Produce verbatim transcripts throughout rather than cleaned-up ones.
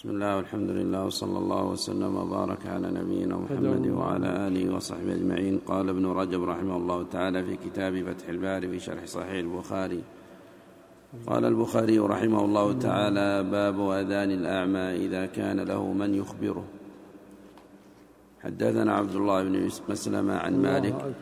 بسم الله والحمد لله وصلى الله وسلم وبارك على نبينا محمد وعلى آله وصحبه أجمعين. قال ابن رجب رحمه الله تعالى في كتاب فتح الباري في شرح صحيح البخاري: قال البخاري رحمه الله تعالى: باب أذان الأعمى إذا كان له من يخبره. حدثنا عبد الله بن مسلمة عن مالك.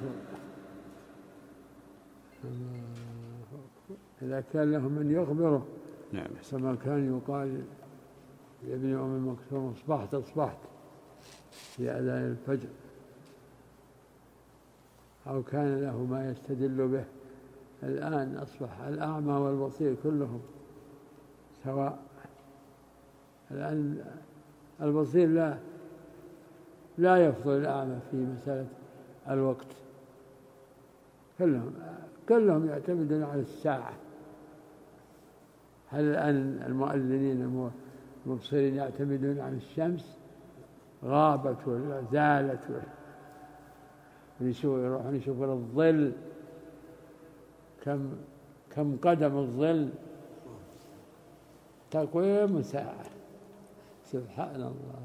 إذا كان له من يخبره، نعم، كما كان يقال لابن أم مكتوم: أصبحت أصبحت في أذان الفجر، أو كان له ما يستدل به. الآن أصبح الأعمى والبصير كلهم سواء. الآن البصير لا لا يفضل الأعمى في مسألة الوقت، كلهم كلهم يعتمدون على الساعة. هل الآن المؤذنين المبصرين يعتمدون على الشمس غابت ولا زالت، يروحون يشوفون الظل كم كم قدم الظل، تقويم ساعة. سبحان الله.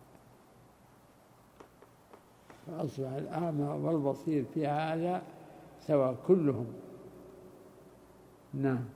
فأصبح الأعمى والبصير في هذا سواء كلهم. نعم.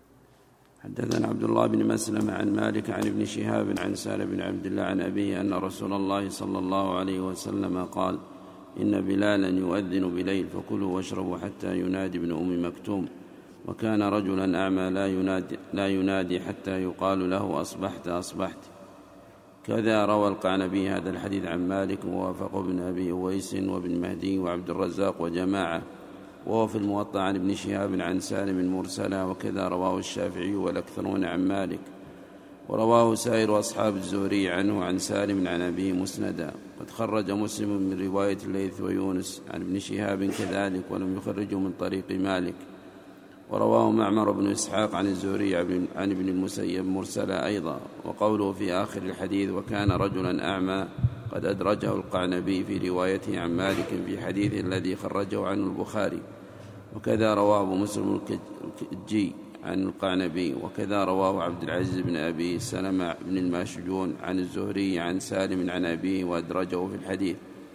حدثنا عبد الله بن مسلمة عن مالك عن ابن شهاب عن سالم بن عبد الله عن أبيه أن رسول الله صلى الله عليه وسلم قال: إن بلالا يؤذن بليل فكلوا واشربوا حتى ينادي ابن أم مكتوم. وكان رجلا أعمى لا ينادي, لا ينادي حتى يقال له: أصبحت أصبحت. كذا روى القعنبي هذا الحديث عن مالك، ووافقه ابن أبي أويس وابن مهدي وعبد الرزاق وجماعة، وهو في الموطأ عن ابن شهاب عن سالم مرسلا. وكذا رواه الشافعي والأكثرون عن مالك، ورواه سائر أصحاب الزهري عنه عن سالم عن أبيه مسندا. قد خرج مسلم من رواية الليث ويونس عن ابن شهاب كذلك، ولم يخرجه من طريق مالك. ورواه معمر بن إسحاق عن الزهري عن ابن المسيب مرسلا أيضا. وقوله في آخر الحديث: وكان رجلا أعمى، قد أدرجه القعنبي في روايته عن مالك في حديثه الذي خرجه عنه البخاري. وكذا رواه أبو مسلم الكجي عن القعنبي. وكذا رواه عبد العزيز بن أبي سلمة بن الماشجون عن الزهري عن سالم عن أبيه وأدرجه في الحديث.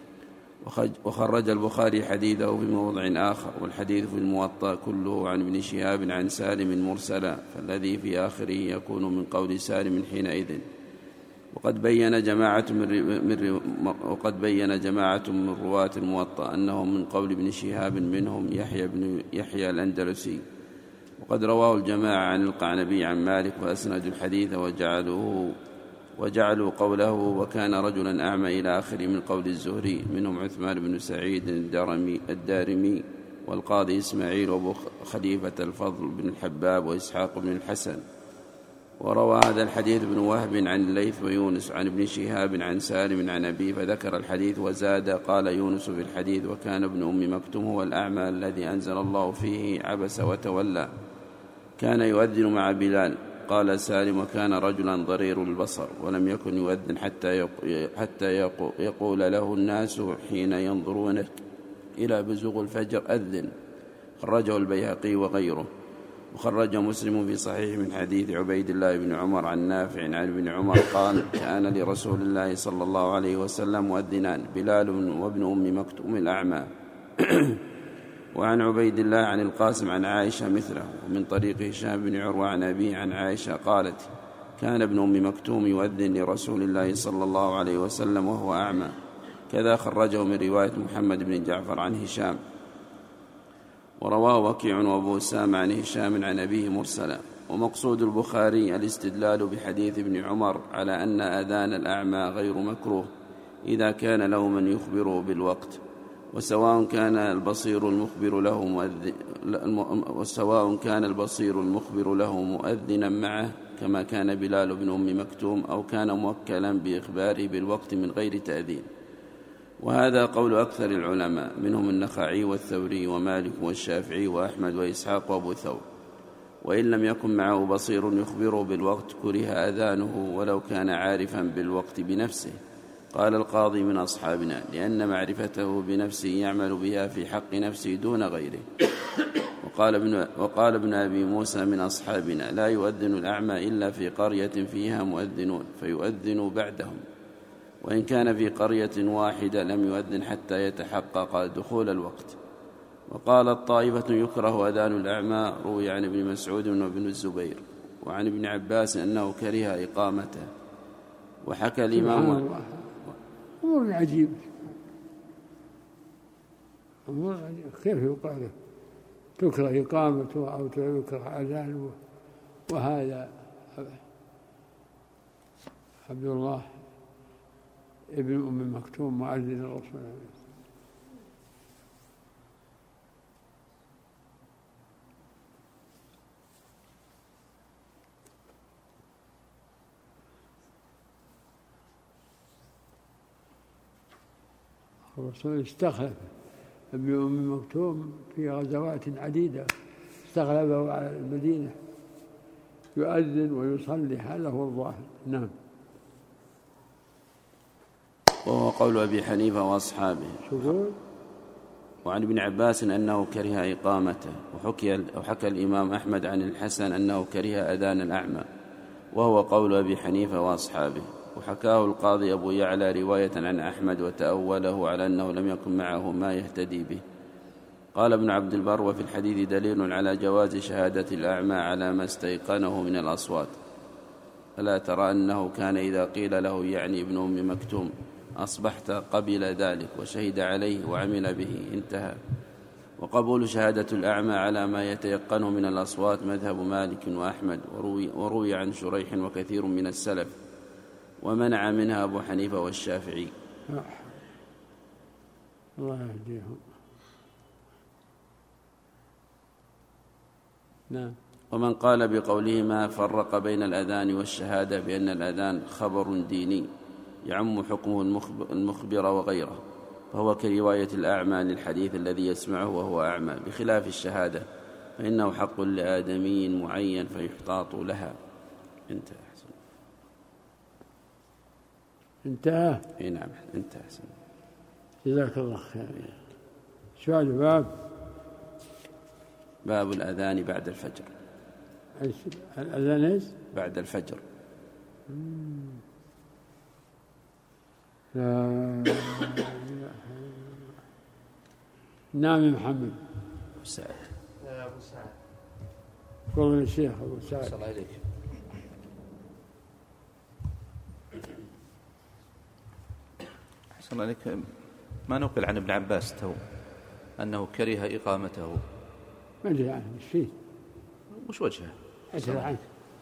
وخرج البخاري حديثه في موضع آخر، والحديث في الموطأ كله عن ابن شهاب عن سالم مرسلا، فالذي في آخره يكون من قول سالم حينئذ. وقد بين جماعة من وقد بين جماعة من رواة الموطأ أنهم من قول ابن شهاب، منهم يحيى بن يحيى الأندلسي. وقد رواه الجماعة عن القعنبي عن مالك، وأسندوا الحديث وجعلوه وجعلوا قوله وكان رجلا أعمى إلى آخره من قول الزهري، منهم عثمان بن سعيد الدارمي, الدارمي والقاضي إسماعيل وأبو خليفة الفضل بن الحباب وإسحاق بن الحسن. وروى هذا الحديث ابن وهب عن الليث ويونس عن ابن شهاب عن سالم عن أبيه، فذكر الحديث وزاد: قال يونس في الحديث: وكان ابن أم مكتوم هو الأعمى الذي أنزل الله فيه عبس وتولى، كان يؤذن مع بلال. قال سالم: وكان رجلا ضرير البصر، ولم يكن يؤذن حتى حتى يقول له الناس حين ينظرون إلى بزوغ الفجر: أذن. خرجه البيهقي وغيره. وخرج مسلم في صحيح من حديث عبيد الله بن عمر عن نافع عن ابن عمر قال: كان لرسول الله صلى الله عليه وسلم مؤذنان، بلال وابن أم مكتوم الأعمى. وعن عبيد الله عن القاسم عن عائشة مثله. ومن طريق هشام بن عروة عن أبيه عن عائشة قالت: كان ابن أم مكتوم يؤذن لرسول الله صلى الله عليه وسلم وهو أعمى. كذا خرجه من رواية محمد بن جعفر عن هشام. ورواه وكيع وأبو أسامة عن هشام عن أبيه مرسلا. ومقصود البخاري الاستدلال بحديث ابن عمر على أن أذان الأعمى غير مكروه إذا كان له من يخبره بالوقت، وسواء كان البصير المخبر له مؤذن وسواء كان البصير المخبر له مؤذنا معه كما كان بلال بن أم مكتوم، أو كان موكلا بإخباره بالوقت من غير تأذين. وهذا قول أكثر العلماء، منهم النخعي والثوري ومالك والشافعي وأحمد وإسحاق وأبو ثور. وإن لم يكن معه بصير يخبره بالوقت كره أذانه ولو كان عارفا بالوقت بنفسه. قال القاضي من أصحابنا: لأن معرفته بنفسه يعمل بها في حق نفسه دون غيره. وقال ابن, وقال ابن أبي موسى من أصحابنا: لا يؤذن الأعمى إلا في قرية فيها مؤذنون فيؤذن بعدهم، وإن كان في قرية واحدة لم يؤذن حتى يتحقق دخول الوقت. وقال الطائفة: يكره أذان الأعمى، روي عن ابن مسعود وابن الزبير وعن ابن عباس أنه كره إقامته. وحكى الإمام أمور عجيب، أمور عجيب، كيف يقال تكره إقامته أو يكره أذانه؟ وهذا عبد الله ابن أم مكتوم مؤذن الرسول عليه الرسول استخلف ابن أم مكتوم في غزوات عديدة، استغلبه على المدينة يؤذن ويصلي، هذا هو الظاهر. نعم. وهو قول أبي حنيفة وأصحابه. وعن ابن عباس أنه كره إقامته. وحكي, وحكى الإمام أحمد عن الحسن أنه كره أذان الأعمى، وهو قول أبي حنيفة وأصحابه. وحكاه القاضي أبو يعلى رواية عن أحمد وتأوله على أنه لم يكن معه ما يهتدي به. قال ابن عبد البر: وفي الحديث دليل على جواز شهادة الأعمى على ما استيقنه من الأصوات. ألا ترى أنه كان إذا قيل له، يعني ابن أم مكتوم، أصبحت، قبل ذلك وشهد عليه وعمل به، انتهى. وقبول شهادة الأعمى على ما يتيقنه من الأصوات مذهب مالك وأحمد، وروي, وروي عن شريح وكثير من السلف، ومنع منها أبو حنيفة والشافعي. الله يهديهم. نعم. ومن قال بقولهما فرق بين الأذان والشهادة بأن الأذان خبر ديني يعم حكمه المخبر وغيره، فهو كرواية الأعمى للحديث الذي يسمعه وهو أعمى، بخلاف الشهادة فإنه حق لآدمي معين فيحتاط لها. انتهى. انتهى. اي نعم انتهى. جزاك الله خير. سؤال باب باب الأذان بعد الفجر. الأذان ايش؟ بعد الفجر. لا. نعم محمد. أبو سعد. يا أبو سعد. قول الشيخ أبو سعد. صلى الله عليك. أحسن عليك. ما نقل عن ابن عباس تو أنه كره إقامته. ما أدري عنه ايش فيه. وش وجهه؟ أدري عنه.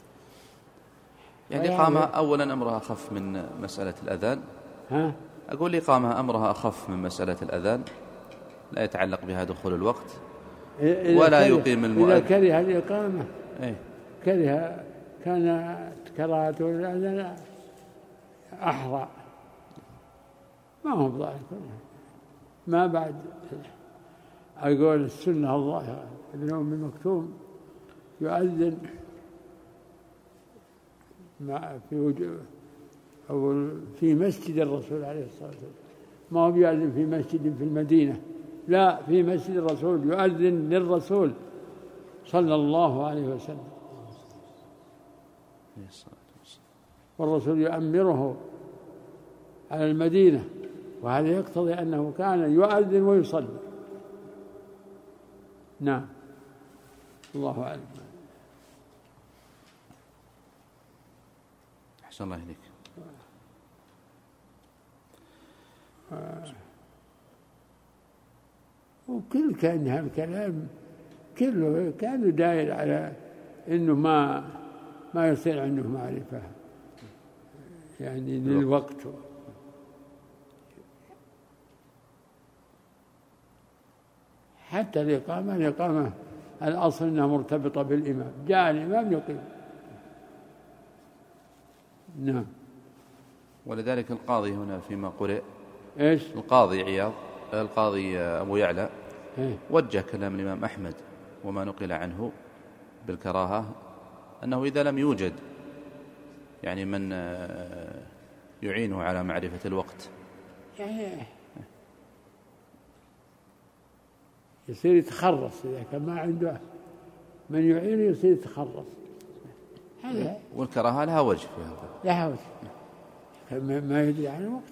يعني إقامة أولا أمرها أخف من مسألة الأذان. ها؟ أقول إقامة أمرها أخف من مسألة الأذان، لا يتعلق بها دخول الوقت ولا يقيم المؤذن. إذا كره الإقامة إيه؟ كره كان كراهته الأذان أحرى، ما هو بضاعف. ما بعد أقول السنة الظاهرة ابن أم مكتوم يؤذن مع في وجوه أو في مسجد الرسول عليه الصلاة والسلام، ما هو يؤذن في مسجد في المدينة، لا، في مسجد الرسول يؤذن للرسول صلى الله عليه وسلم، والرسول يؤمره على المدينة، وهذا يقتضي أنه كان يؤذن ويصلي. نعم. الله أعلم. أحسن الله إليك. آه. وكل كان هالكلام كله كان داير على إنه ما ما يصير عنده معرفة يعني للوقت. حتى الإقامة الإقامة الأصل أنها مرتبطة بالإمام، جاء الإمام يقيم. نعم. ولذلك القاضي هنا فيما قرئ إيش؟ القاضي عياض القاضي أبو يعلى إيه؟ وجه كلام الإمام أحمد وما نقل عنه بالكراهة أنه إذا لم يوجد يعني من يعينه على معرفة الوقت. يصير يتخرص إذا كان ما عنده من يعينه يصير يتخرص. والكراهة لها وجه في هذا، لها وجه ما يدري عن الوقت.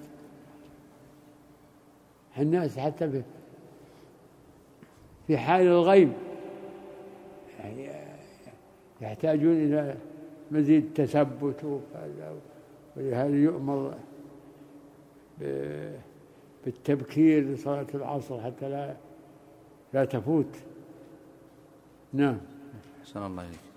الناس حتى في في حال الغيب يعني يحتاجون إلى مزيد تثبت، ولهذا يؤمر بالتبكير لصلاة العصر حتى لا لا تفوت. نعم. أحسن الله إليك.